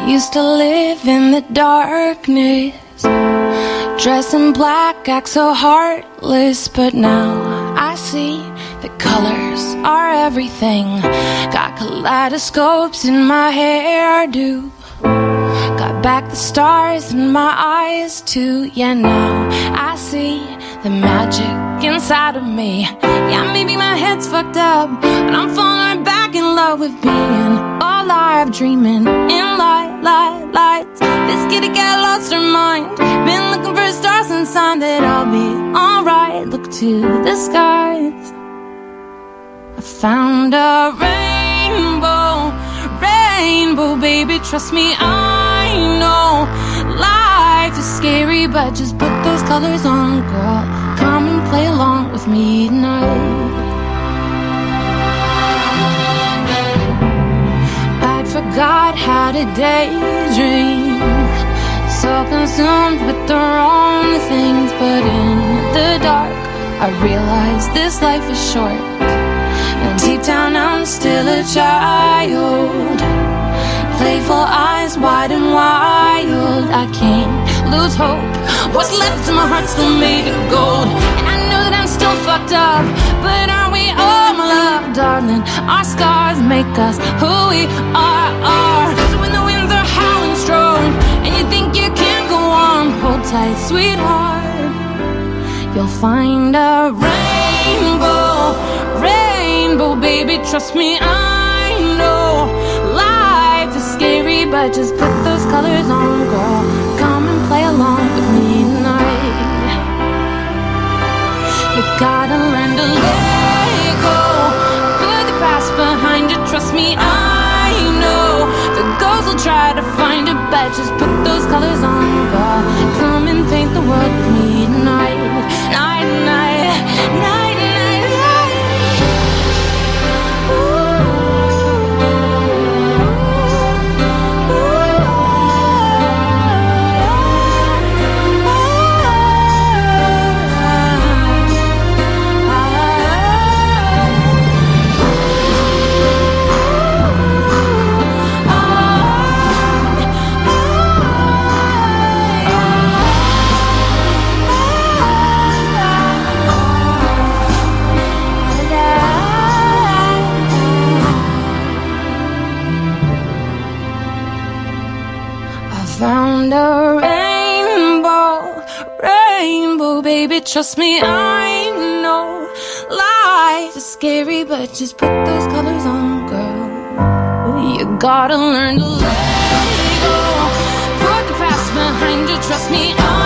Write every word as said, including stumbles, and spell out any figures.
Used to live in the darkness, dress in black, act so heartless. But now I see that colors are everything. Got kaleidoscopes in my hairdo, got back the stars in my eyes too. Yeah, now I see the magic inside of me. Yeah, maybe my head's fucked up, but I'm falling back in love with being alive, dreaming in light, light, lights. This kitty got lost her mind, been looking for stars and sign that I'll be alright. Look to the skies, I found a rainbow, rainbow, baby, trust me, I know life is scary, but just put those colors on, girl. Come and play along with me tonight. I'd forgot how to daydream, so consumed with the wrong things. But in the dark, I realized this life is short, and deep down I'm still a child. Playful eyes wide and wild, I can't lose hope. What's left of my heart still made of gold, and I know that I'm still fucked up, but aren't we all, my love, darling? Our scars make us who we are, are. So when the winds are howling strong and you think you can't go on, hold tight, sweetheart, you'll find a rainbow, rainbow, baby, trust me, I know life is scary, but just put those colors on, girl. Come and play along with me tonight. You gotta learn to let go, put the past behind you, trust me, I know the ghosts will try to find it, but just put those colors on, girl. Come and paint the world with me tonight. Night, night, night, night, night. Found a rainbow, rainbow, baby, trust me, I know life is scary, but just put those colors on, girl. You gotta learn to let go, put the past behind you, trust me, I